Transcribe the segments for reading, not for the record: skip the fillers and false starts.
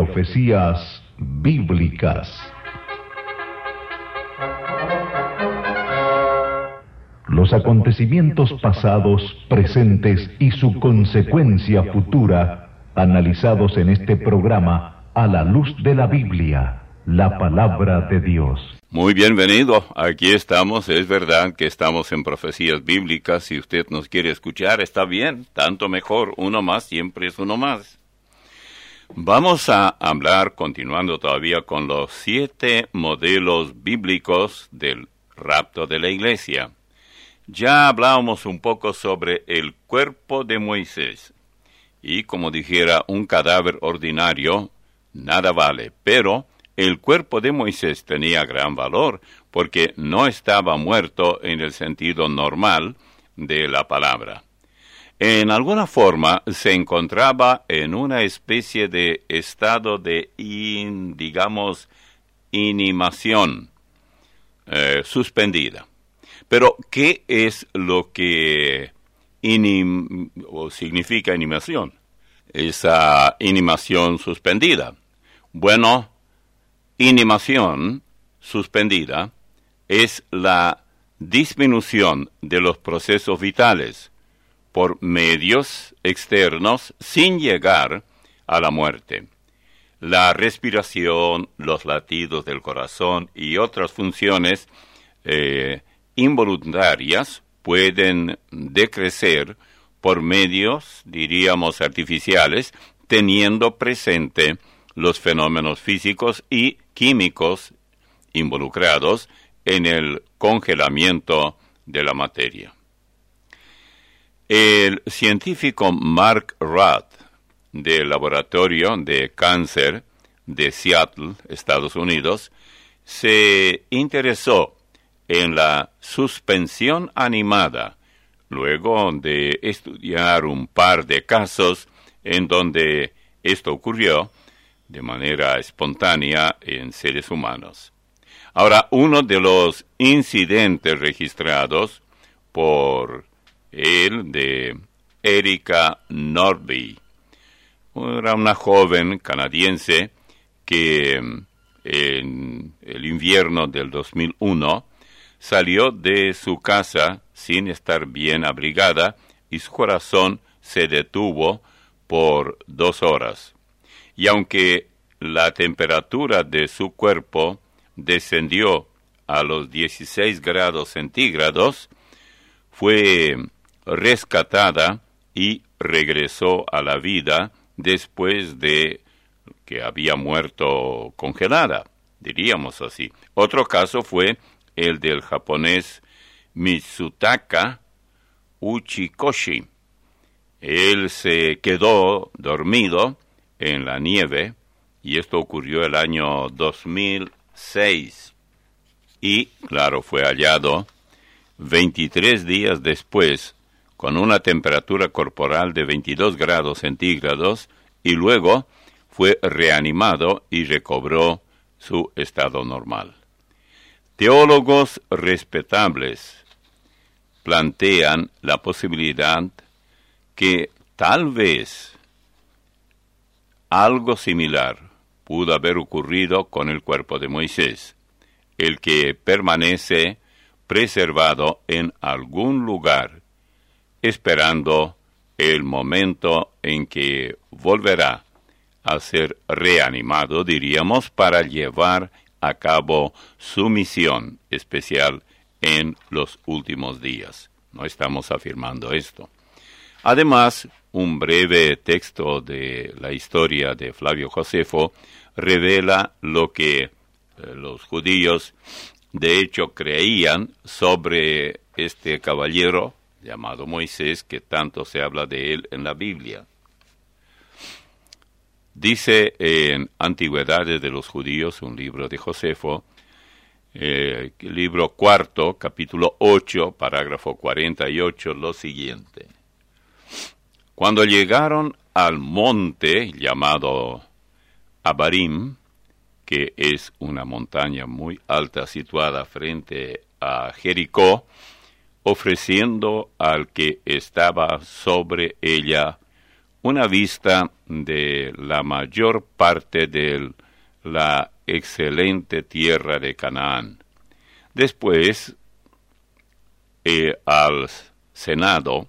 Profecías Bíblicas. Los acontecimientos pasados, presentes y su consecuencia futura, analizados en este programa a la luz de la Biblia, la palabra de Dios. Muy bienvenido, aquí estamos, es verdad que estamos en Profecías Bíblicas, si usted nos quiere escuchar está bien, tanto mejor, uno más siempre es uno más. Vamos a hablar, continuando todavía con los 7 modelos bíblicos del rapto de la iglesia. Ya hablábamos un poco sobre el cuerpo de Moisés, y como dijera un cadáver ordinario, nada vale, pero el cuerpo de Moisés tenía gran valor, porque no estaba muerto en el sentido normal de la palabra. En alguna forma se encontraba en una especie de estado de, inanimación suspendida. Pero, ¿qué es lo que significa animación? Esa animación suspendida. Bueno, animación suspendida es la disminución de los procesos vitales por medios externos sin llegar a la muerte. La respiración, los latidos del corazón y otras funciones involuntarias pueden decrecer por medios, diríamos, artificiales, teniendo presente los fenómenos físicos y químicos involucrados en el congelamiento de la materia. El científico Mark Rath, del Laboratorio de Cáncer de Seattle, Estados Unidos, se interesó en la suspensión animada, luego de estudiar un par de casos en donde esto ocurrió de manera espontánea en seres humanos. Ahora, uno de los incidentes registrados por él, de Erika Norby, era una joven canadiense que en el invierno del 2001 salió de su casa sin estar bien abrigada y su corazón se detuvo por 2 horas. Y aunque la temperatura de su cuerpo descendió a los 16 grados centígrados, fue rescatada y regresó a la vida después de que había muerto congelada, diríamos así. Otro caso fue el del japonés Mitsutaka Uchikoshi. Él se quedó dormido en la nieve, y esto ocurrió el año 2006. Y, claro, fue hallado 23 días después, con una temperatura corporal de 22 grados centígrados, y luego fue reanimado y recobró su estado normal. Teólogos respetables plantean la posibilidad que tal vez algo similar pudo haber ocurrido con el cuerpo de Moisés, el que permanece preservado en algún lugar, esperando el momento en que volverá a ser reanimado, diríamos, para llevar a cabo su misión especial en los últimos días. No estamos afirmando esto. Además, un breve texto de la historia de Flavio Josefo revela lo que los judíos de hecho creían sobre este caballero llamado Moisés, que tanto se habla de él en la Biblia. Dice en Antigüedades de los Judíos, un libro de Josefo, libro 4, capítulo 8, parágrafo 48, lo siguiente. Cuando llegaron al monte llamado Abarim, que es una montaña muy alta situada frente a Jericó, ofreciendo al que estaba sobre ella una vista de la mayor parte de la excelente tierra de Canaán. Después, al Senado,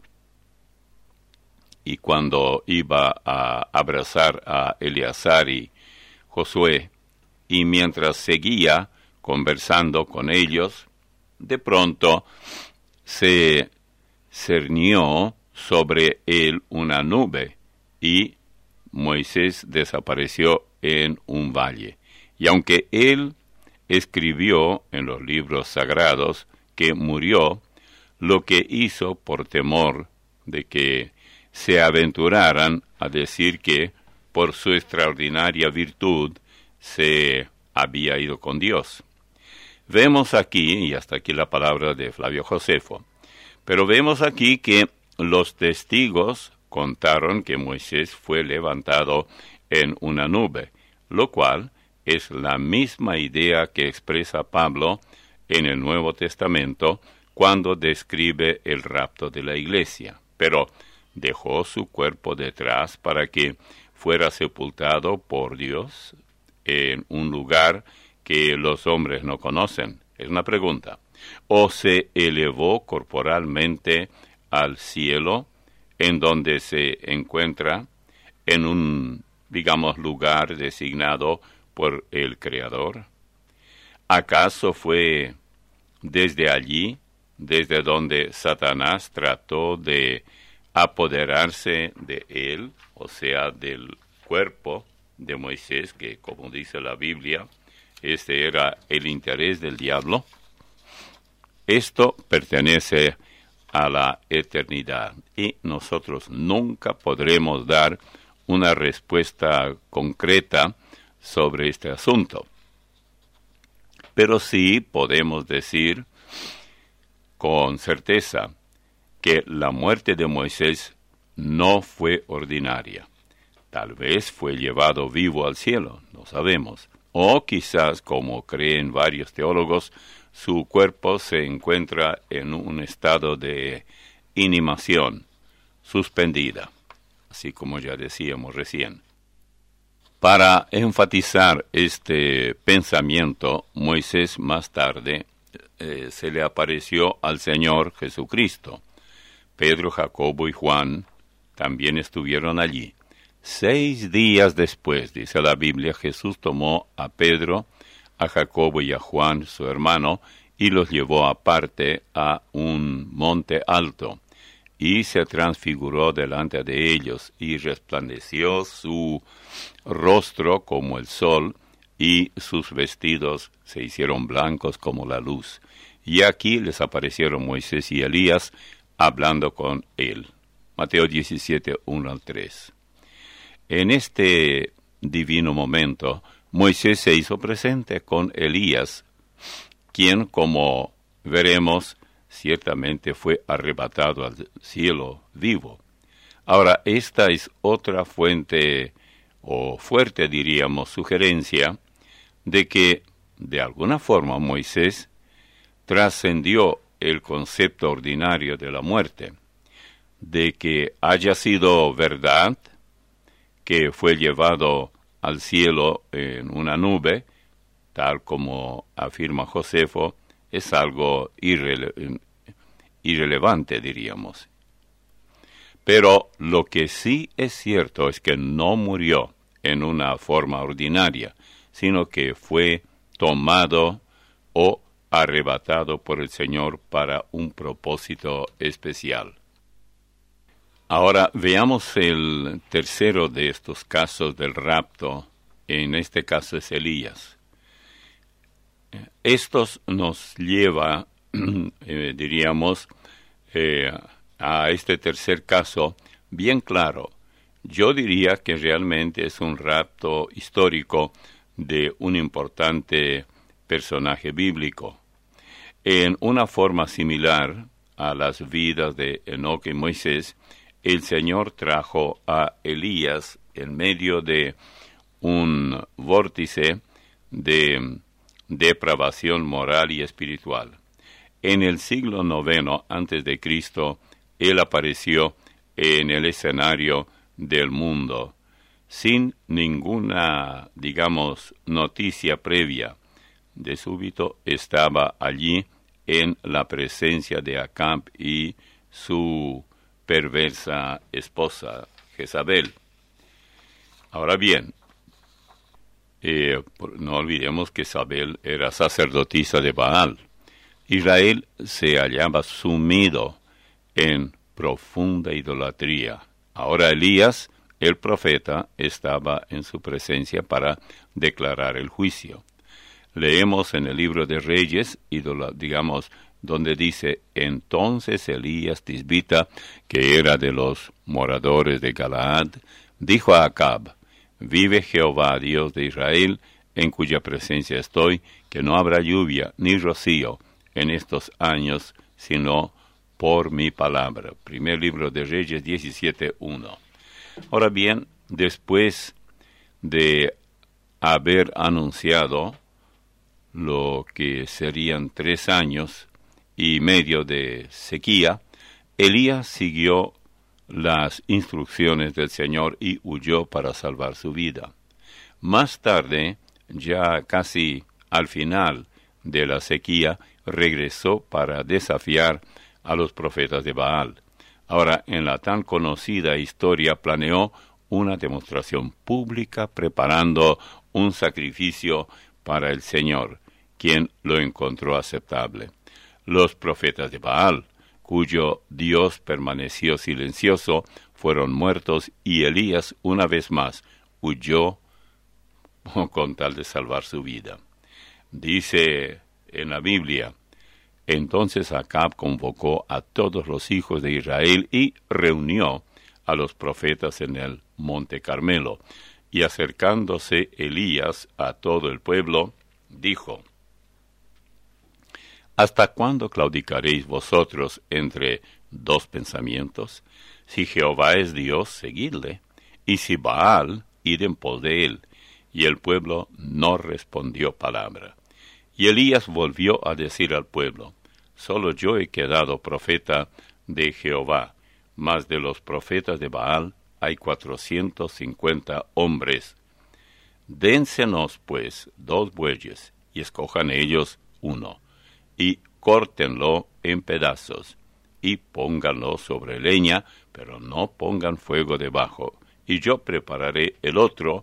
y cuando iba a abrazar a Eleazar y Josué, y mientras seguía conversando con ellos, de pronto se cernió sobre él una nube, y Moisés desapareció en un valle. Y aunque él escribió en los libros sagrados que murió, lo que hizo por temor de que se aventuraran a decir que por su extraordinaria virtud se había ido con Dios. Vemos aquí, y hasta aquí la palabra de Flavio Josefo, pero vemos aquí que los testigos contaron que Moisés fue levantado en una nube, lo cual es la misma idea que expresa Pablo en el Nuevo Testamento cuando describe el rapto de la iglesia. Pero dejó su cuerpo detrás para que fuera sepultado por Dios en un lugar que los hombres no conocen. Es una pregunta. ¿O se elevó corporalmente al cielo, en donde se encuentra en un, lugar designado por el Creador? ¿Acaso fue desde allí, desde donde Satanás trató de apoderarse de él, o sea, del cuerpo de Moisés, que como dice la Biblia, este era el interés del diablo? Esto pertenece a la eternidad y nosotros nunca podremos dar una respuesta concreta sobre este asunto. Pero sí podemos decir con certeza que la muerte de Moisés no fue ordinaria. Tal vez fue llevado vivo al cielo, no sabemos. O quizás, como creen varios teólogos, su cuerpo se encuentra en un estado de inanimación, suspendida, así como ya decíamos recién. Para enfatizar este pensamiento, Moisés más tarde se le apareció al Señor Jesucristo. Pedro, Jacobo y Juan también estuvieron allí. 6 días después, dice la Biblia, Jesús tomó a Pedro, a Jacobo y a Juan, su hermano, y los llevó aparte a un monte alto, y se transfiguró delante de ellos, y resplandeció su rostro como el sol, y sus vestidos se hicieron blancos como la luz. Y aquí les aparecieron Moisés y Elías, hablando con él. Mateo 17, 1-3. En este divino momento, Moisés se hizo presente con Elías, quien, como veremos, ciertamente fue arrebatado al cielo vivo. Ahora, esta es otra fuente, o fuerte diríamos, sugerencia, de que, de alguna forma, Moisés trascendió el concepto ordinario de la muerte, de que haya sido verdad que fue llevado al cielo en una nube, tal como afirma Josefo, es algo irrelevante, diríamos. Pero lo que sí es cierto es que no murió en una forma ordinaria, sino que fue tomado o arrebatado por el Señor para un propósito especial. Ahora veamos el tercero de estos casos del rapto. En este caso es Elías. Estos nos lleva, diríamos, a este tercer caso bien claro. Yo diría que realmente es un rapto histórico de un importante personaje bíblico. En una forma similar a las vidas de Enoc y Moisés, el Señor trajo a Elías en medio de un vórtice de depravación moral y espiritual. En el siglo IX a.C., él apareció en el escenario del mundo, sin ninguna, digamos, noticia previa. De súbito estaba allí en la presencia de Acab y su perversa esposa, Jezabel. Ahora bien, no olvidemos que Jezabel era sacerdotisa de Baal. Israel se hallaba sumido en profunda idolatría. Ahora Elías, el profeta, estaba en su presencia para declarar el juicio. Leemos en el libro de Reyes, donde dice: entonces Elías Tisbita, que era de los moradores de Galaad, dijo a Acab: vive Jehová, Dios de Israel, en cuya presencia estoy, que no habrá lluvia ni rocío en estos años, sino por mi palabra. Primer libro de Reyes 17:1. Ahora bien, después de haber anunciado lo que serían 3 años y medio de sequía, Elías siguió las instrucciones del Señor y huyó para salvar su vida. Más tarde, ya casi al final de la sequía, regresó para desafiar a los profetas de Baal. Ahora, en la tan conocida historia, planeó una demostración pública preparando un sacrificio para el Señor, quien lo encontró aceptable. Los profetas de Baal, cuyo Dios permaneció silencioso, fueron muertos, y Elías una vez más huyó con tal de salvar su vida. Dice en la Biblia: entonces Acab convocó a todos los hijos de Israel y reunió a los profetas en el monte Carmelo. Y acercándose Elías a todo el pueblo, dijo: ¿hasta cuándo claudicaréis vosotros entre dos pensamientos? Si Jehová es Dios, seguidle, y si Baal, id en pos de él. Y el pueblo no respondió palabra. Y Elías volvió a decir al pueblo: solo yo he quedado profeta de Jehová, mas de los profetas de Baal hay 450 hombres. Dénsenos, pues, 2 bueyes, y escojan ellos uno, y córtenlo en pedazos, y pónganlo sobre leña, pero no pongan fuego debajo, y yo prepararé el otro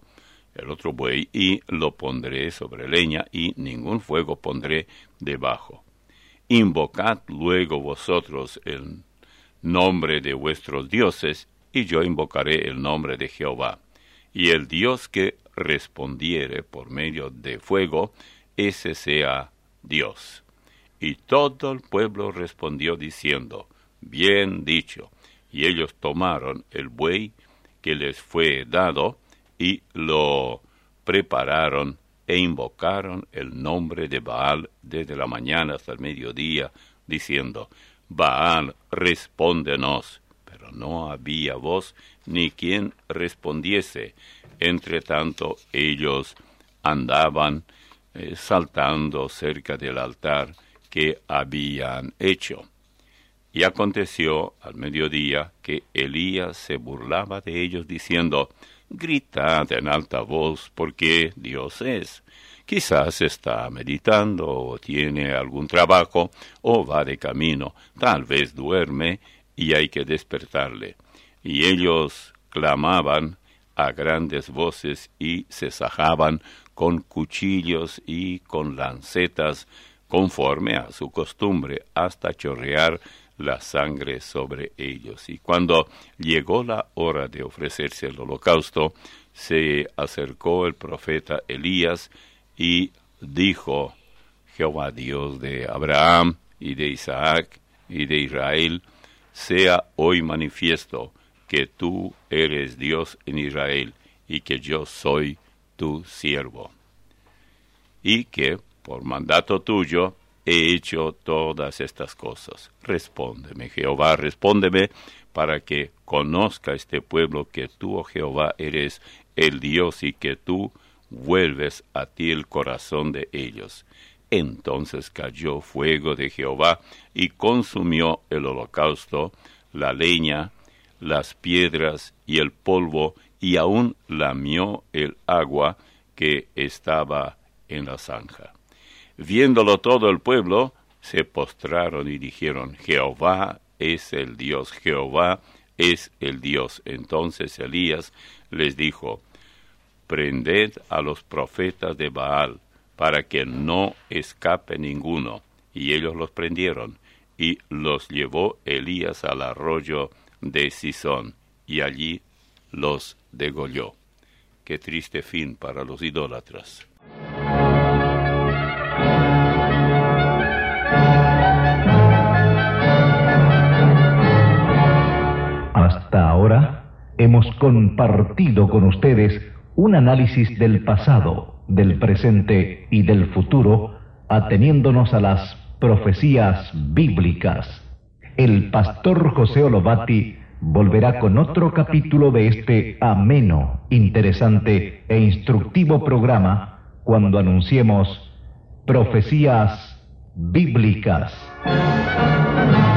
buey, y lo pondré sobre leña, y ningún fuego pondré debajo. Invocad luego vosotros el nombre de vuestros dioses, y yo invocaré el nombre de Jehová. Y el Dios que respondiere por medio de fuego, ese sea Dios. Y todo el pueblo respondió diciendo: bien dicho. Y ellos tomaron el buey que les fue dado, y lo prepararon, e invocaron el nombre de Baal desde la mañana hasta el mediodía, diciendo: Baal, respóndenos. Pero no había voz ni quien respondiese. Entre tanto ellos andaban saltando cerca del altar que habían hecho. Y aconteció al mediodía que Elías se burlaba de ellos, diciendo: gritad en alta voz, porque Dios es. Quizás está meditando, o tiene algún trabajo, o va de camino. Tal vez duerme, y hay que despertarle. Y ellos clamaban a grandes voces, y se sajaban con cuchillos y con lancetas, conforme a su costumbre, hasta chorrear la sangre sobre ellos. Y cuando llegó la hora de ofrecerse el holocausto, se acercó el profeta Elías y dijo: Jehová, Dios de Abraham y de Isaac y de Israel, sea hoy manifiesto que tú eres Dios en Israel, y que yo soy tu siervo, y que por mandato tuyo he hecho todas estas cosas. Respóndeme, Jehová, respóndeme, para que conozca este pueblo que tú, oh Jehová, eres el Dios, y que tú vuelves a ti el corazón de ellos. Entonces cayó fuego de Jehová y consumió el holocausto, la leña, las piedras y el polvo, y aún lamió el agua que estaba en la zanja. Viéndolo todo el pueblo, se postraron y dijeron: Jehová es el Dios, Jehová es el Dios. Entonces Elías les dijo: prended a los profetas de Baal, para que no escape ninguno. Y ellos los prendieron, y los llevó Elías al arroyo de Cisón, y allí los degolló. Qué triste fin para los idólatras. Hasta ahora hemos compartido con ustedes un análisis del pasado, del presente y del futuro, ateniéndonos a las profecías bíblicas. El pastor José Olobati volverá con otro capítulo de este ameno, interesante e instructivo programa cuando anunciemos Profecías Bíblicas.